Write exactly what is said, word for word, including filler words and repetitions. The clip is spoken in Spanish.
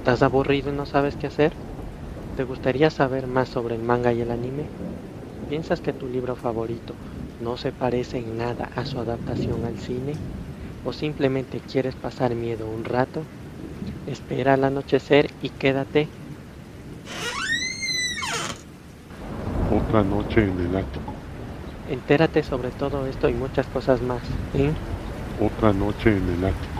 ¿Estás aburrido y no sabes qué hacer? ¿Te gustaría saber más sobre el manga y el anime? ¿Piensas que tu libro favorito no se parece en nada a su adaptación al cine? ¿O simplemente quieres pasar miedo un rato? Espera al anochecer y quédate. Otra noche en el ático. Entérate sobre todo esto y muchas cosas más en Otra noche en el ático.